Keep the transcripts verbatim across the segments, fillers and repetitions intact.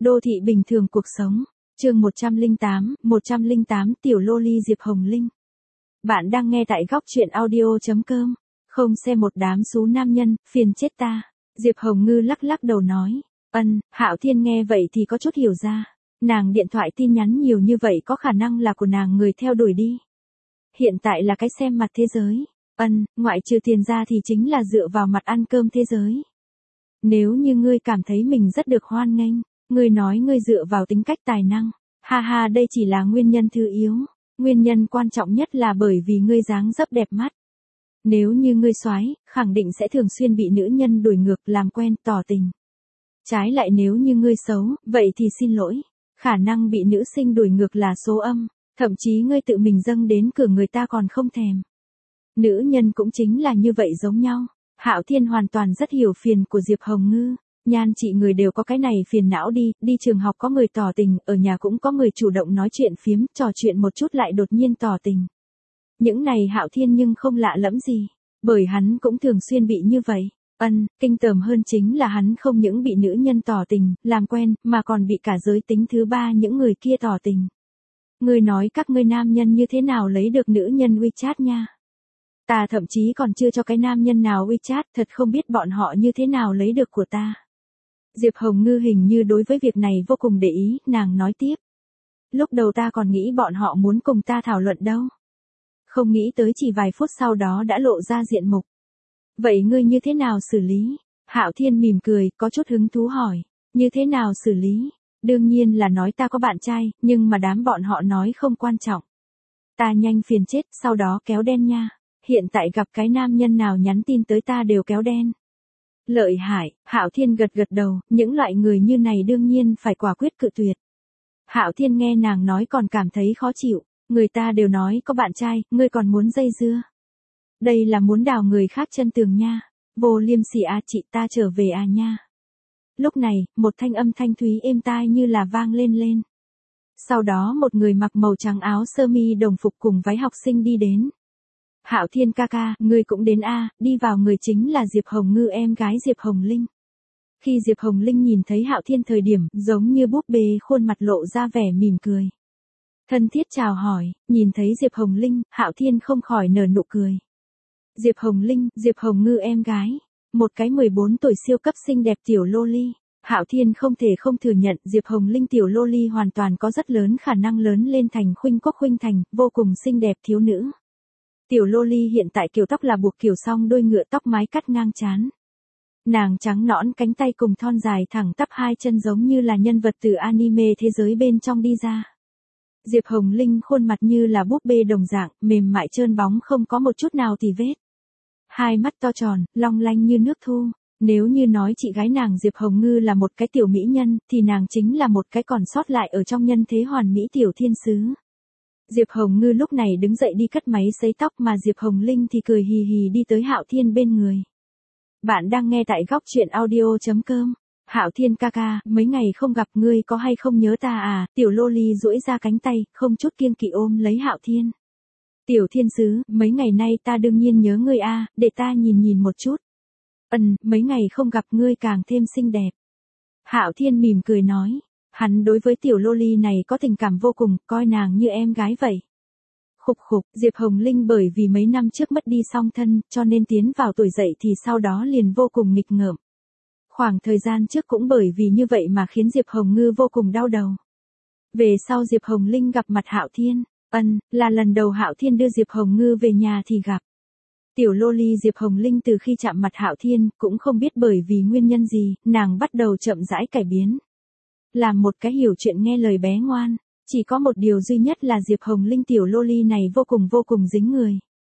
Đô thị bình thường cuộc sống. Chương một trăm lẻ tám, một trăm lẻ tám Tiểu Loli Diệp Hồng Linh. Bạn đang nghe tại góc truyện audio chấm com. Không xem một đám xú nam nhân, phiền chết ta. Diệp Hồng Ngư lắc lắc đầu nói. Ân, Hạo Thiên nghe vậy thì có chút hiểu ra. Nàng điện thoại tin nhắn nhiều như vậy có khả năng là của nàng người theo đuổi đi. Hiện tại là cái xem mặt thế giới. Ân, ngoại trừ tiền ra thì chính là dựa vào mặt ăn cơm thế giới. Nếu như ngươi cảm thấy mình rất được hoan nghênh, ngươi nói ngươi dựa vào tính cách tài năng. Ha ha, đây chỉ là nguyên nhân thứ yếu. Nguyên nhân quan trọng nhất là bởi vì ngươi dáng dấp đẹp mắt. Nếu như ngươi soái, khẳng định sẽ thường xuyên bị nữ nhân đuổi ngược làm quen tỏ tình. Trái lại nếu như ngươi xấu, vậy thì xin lỗi. Khả năng bị nữ sinh đuổi ngược là số âm, thậm chí ngươi tự mình dâng đến cửa người ta còn không thèm. Nữ nhân cũng chính là như vậy giống nhau. Hạo Thiên hoàn toàn rất hiểu phiền của Diệp Hồng Ngư. Nhan chị người đều có cái này phiền não đi, đi trường học có người tỏ tình, ở nhà cũng có người chủ động nói chuyện phiếm, trò chuyện một chút lại đột nhiên tỏ tình. Những này Hạo Thiên nhưng không lạ lẫm gì, bởi hắn cũng thường xuyên bị như vậy. Ân, kinh tởm hơn chính là hắn không những bị nữ nhân tỏ tình, làm quen, mà còn bị cả giới tính thứ ba những người kia tỏ tình. Ngươi nói các ngươi nam nhân như thế nào lấy được nữ nhân WeChat nha. Ta thậm chí còn chưa cho cái nam nhân nào WeChat, thật không biết bọn họ như thế nào lấy được của ta. Diệp Hồng Ngư hình như đối với việc này vô cùng để ý, nàng nói tiếp. Lúc đầu ta còn nghĩ bọn họ muốn cùng ta thảo luận đâu. Không nghĩ tới chỉ vài phút sau đó đã lộ ra diện mục. Vậy ngươi như thế nào xử lý? Hạo Thiên mỉm cười, có chút hứng thú hỏi. Như thế nào xử lý? Đương nhiên là nói ta có bạn trai, nhưng mà đám bọn họ nói không quan trọng. Ta nhanh phiền chết, sau đó kéo đen nha. Hiện tại gặp cái nam nhân nào nhắn tin tới ta đều kéo đen. Lợi hại, Hạo Thiên gật gật đầu, những loại người như này đương nhiên phải quả quyết cự tuyệt. Hạo Thiên nghe nàng nói còn cảm thấy khó chịu, người ta đều nói có bạn trai, ngươi còn muốn dây dưa. Đây là muốn đào người khác chân tường nha, vô liêm sỉ à, chị ta trở về à nha. Lúc này, một thanh âm thanh thúy êm tai như là vang lên lên. Sau đó một người mặc màu trắng áo sơ mi đồng phục cùng váy học sinh đi đến. Hạo Thiên ca ca, ngươi cũng đến a, đi vào người chính là Diệp Hồng Ngư em gái Diệp Hồng Linh. Khi Diệp Hồng Linh nhìn thấy Hạo Thiên thời điểm, giống như búp bê khuôn mặt lộ ra vẻ mỉm cười. Thân thiết chào hỏi, nhìn thấy Diệp Hồng Linh, Hạo Thiên không khỏi nở nụ cười. Diệp Hồng Linh, Diệp Hồng Ngư em gái, một cái mười bốn tuổi siêu cấp xinh đẹp tiểu loli. Hạo Thiên không thể không thừa nhận Diệp Hồng Linh tiểu loli hoàn toàn có rất lớn khả năng lớn lên thành khuynh quốc khuynh thành, vô cùng xinh đẹp thiếu nữ. Tiểu Loli hiện tại kiểu tóc là buộc kiểu song đôi ngựa tóc mái cắt ngang trán. Nàng trắng nõn cánh tay cùng thon dài thẳng tắp hai chân giống như là nhân vật từ anime thế giới bên trong đi ra. Diệp Hồng Linh khuôn mặt như là búp bê đồng dạng, mềm mại trơn bóng không có một chút nào tì vết. Hai mắt to tròn, long lanh như nước thu. Nếu như nói chị gái nàng Diệp Hồng Ngư là một cái tiểu mỹ nhân, thì nàng chính là một cái còn sót lại ở trong nhân thế hoàn mỹ tiểu thiên sứ. Diệp Hồng Ngư lúc này đứng dậy đi cắt máy sấy tóc mà Diệp Hồng Linh thì cười hì hì đi tới Hạo Thiên bên người. Bạn đang nghe tại góc truyện audio chấm com. Hạo Thiên ca ca, mấy ngày không gặp ngươi có hay không nhớ ta à? Tiểu Loli duỗi ra cánh tay, không chút kiêng kỵ ôm lấy Hạo Thiên. Tiểu thiên sứ, mấy ngày nay ta đương nhiên nhớ ngươi a, để ta nhìn nhìn một chút. Ừm, mấy ngày không gặp ngươi càng thêm xinh đẹp. Hạo Thiên mỉm cười nói. Hắn đối với tiểu Loli này có tình cảm vô cùng, coi nàng như em gái vậy. Khục khục, Diệp Hồng Linh bởi vì mấy năm trước mất đi song thân, cho nên tiến vào tuổi dậy thì sau đó liền vô cùng nghịch ngợm. Khoảng thời gian trước cũng bởi vì như vậy mà khiến Diệp Hồng Ngư vô cùng đau đầu. Về sau Diệp Hồng Linh gặp mặt Hạo Thiên, ân, là lần đầu Hạo Thiên đưa Diệp Hồng Ngư về nhà thì gặp. Tiểu Loli Diệp Hồng Linh từ khi chạm mặt Hạo Thiên, cũng không biết bởi vì nguyên nhân gì, nàng bắt đầu chậm rãi cải biến. Làm một cái hiểu chuyện nghe lời bé ngoan, chỉ có một điều duy nhất là Diệp Hồng Linh tiểu Loli này vô cùng vô cùng dính người.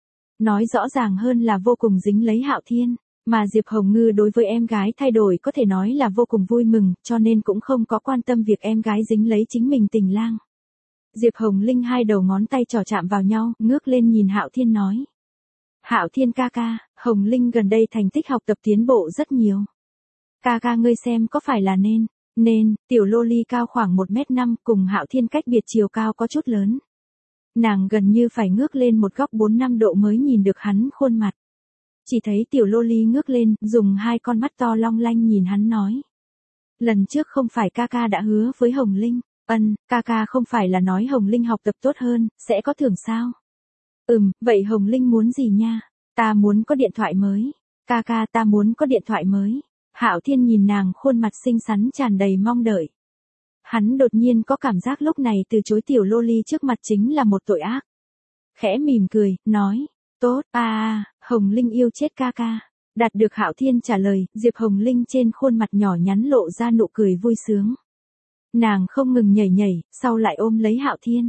Nói rõ ràng hơn là vô cùng dính lấy Hạo Thiên, mà Diệp Hồng Ngư đối với em gái thay đổi có thể nói là vô cùng vui mừng, cho nên cũng không có quan tâm việc em gái dính lấy chính mình tình lang. Diệp Hồng Linh hai đầu ngón tay trò chạm vào nhau, ngước lên nhìn Hạo Thiên nói. Hạo Thiên ca ca, Hồng Linh gần đây thành tích học tập tiến bộ rất nhiều. Ca ca ngươi xem có phải là nên... Nên, tiểu Loli cao khoảng một mét năm cùng Hạo Thiên cách biệt chiều cao có chút lớn. Nàng gần như phải ngước lên một góc bốn năm độ mới nhìn được hắn khuôn mặt. Chỉ thấy tiểu Loli ngước lên, dùng hai con mắt to long lanh nhìn hắn nói. Lần trước không phải ca ca đã hứa với Hồng Linh, ân, ca ca không phải là nói Hồng Linh học tập tốt hơn, sẽ có thưởng sao? Ừm, vậy Hồng Linh muốn gì nha? Ta muốn có điện thoại mới. Ca ca ta muốn có điện thoại mới. Hạo Thiên nhìn nàng khuôn mặt xinh xắn tràn đầy mong đợi. Hắn đột nhiên có cảm giác lúc này từ chối tiểu loli trước mặt chính là một tội ác. Khẽ mỉm cười, nói, tốt, à, Hồng Linh yêu chết ca ca. Đạt được Hạo Thiên trả lời, Diệp Hồng Linh trên khuôn mặt nhỏ nhắn lộ ra nụ cười vui sướng. Nàng không ngừng nhảy nhảy, sau lại ôm lấy Hạo Thiên.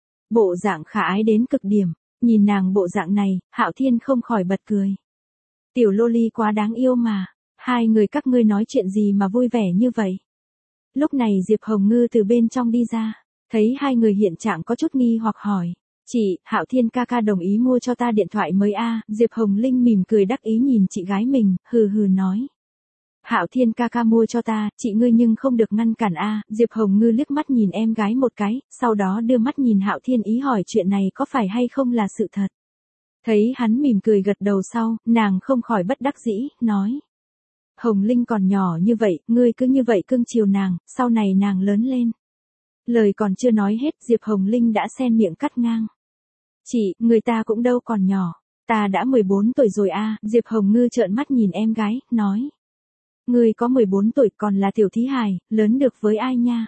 Bộ dạng khả ái đến cực điểm, nhìn nàng bộ dạng này, Hạo Thiên không khỏi bật cười. Tiểu loli quá đáng yêu mà, hai người các ngươi nói chuyện gì mà vui vẻ như vậy. Lúc này Diệp Hồng Ngư từ bên trong đi ra, thấy hai người hiện trạng có chút nghi hoặc hỏi. Chị, Hạo Thiên ca ca đồng ý mua cho ta điện thoại mới a. Diệp Hồng Linh mỉm cười đắc ý nhìn chị gái mình, hừ hừ nói. Hạo Thiên ca ca mua cho ta, chị ngươi nhưng không được ngăn cản a. Diệp Hồng Ngư liếc mắt nhìn em gái một cái, sau đó đưa mắt nhìn Hạo Thiên ý hỏi chuyện này có phải hay không là sự thật. Thấy hắn mỉm cười gật đầu sau, nàng không khỏi bất đắc dĩ, nói. Hồng Linh còn nhỏ như vậy, ngươi cứ như vậy cưng chiều nàng, sau này nàng lớn lên. Lời còn chưa nói hết, Diệp Hồng Linh đã xen miệng cắt ngang. Chị, người ta cũng đâu còn nhỏ, ta đã mười bốn tuổi rồi a. Diệp Hồng Ngư trợn mắt nhìn em gái, nói. Ngươi có mười bốn tuổi còn là tiểu thí hài, lớn được với ai nha.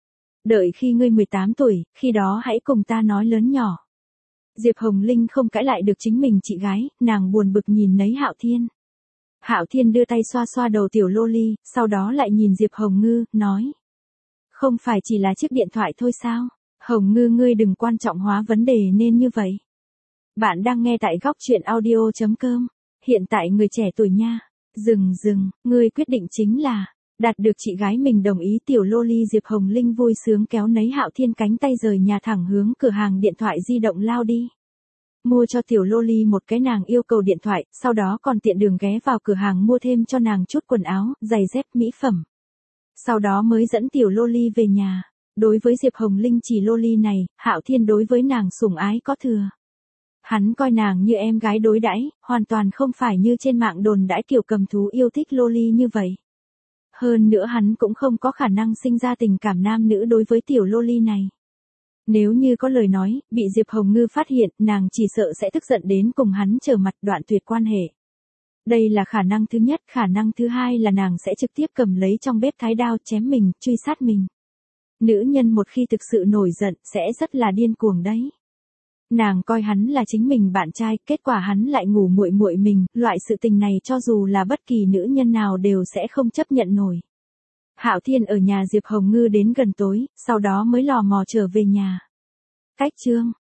Đợi khi ngươi mười tám tuổi, khi đó hãy cùng ta nói lớn nhỏ. Diệp Hồng Linh không cãi lại được chính mình chị gái, nàng buồn bực nhìn nấy Hạo Thiên. Hạo Thiên đưa tay xoa xoa đầu tiểu loli, sau đó lại nhìn Diệp Hồng Ngư, nói. Không phải chỉ là chiếc điện thoại thôi sao? Hồng Ngư ngươi đừng quan trọng hóa vấn đề nên như vậy. Bạn đang nghe tại góc truyện audio chấm com. Hiện tại người trẻ tuổi nha. Dừng dừng, ngươi quyết định chính là. Đạt được chị gái mình đồng ý tiểu loli Diệp Hồng Linh vui sướng kéo nấy Hạo Thiên cánh tay rời nhà thẳng hướng cửa hàng điện thoại di động lao đi. Mua cho tiểu loli một cái nàng yêu cầu điện thoại, sau đó còn tiện đường ghé vào cửa hàng mua thêm cho nàng chút quần áo, giày dép, mỹ phẩm. Sau đó mới dẫn tiểu loli về nhà. Đối với Diệp Hồng Linh chỉ loli này, Hạo Thiên đối với nàng sủng ái có thừa. Hắn coi nàng như em gái đối đãi, hoàn toàn không phải như trên mạng đồn đãi kiểu cầm thú yêu thích loli như vậy. Hơn nữa hắn cũng không có khả năng sinh ra tình cảm nam nữ đối với tiểu loli này. Nếu như có lời nói, bị Diệp Hồng Ngư phát hiện, nàng chỉ sợ sẽ tức giận đến cùng hắn trở mặt đoạn tuyệt quan hệ. Đây là khả năng thứ nhất, khả năng thứ hai là nàng sẽ trực tiếp cầm lấy trong bếp thái đao chém mình, truy sát mình. Nữ nhân một khi thực sự nổi giận, sẽ rất là điên cuồng đấy. Nàng coi hắn là chính mình bạn trai, kết quả hắn lại ngủ muội muội mình, loại sự tình này cho dù là bất kỳ nữ nhân nào đều sẽ không chấp nhận nổi. Hạo Thiên ở nhà Diệp Hồng Ngư đến gần tối, sau đó mới lò mò trở về nhà. Cách chương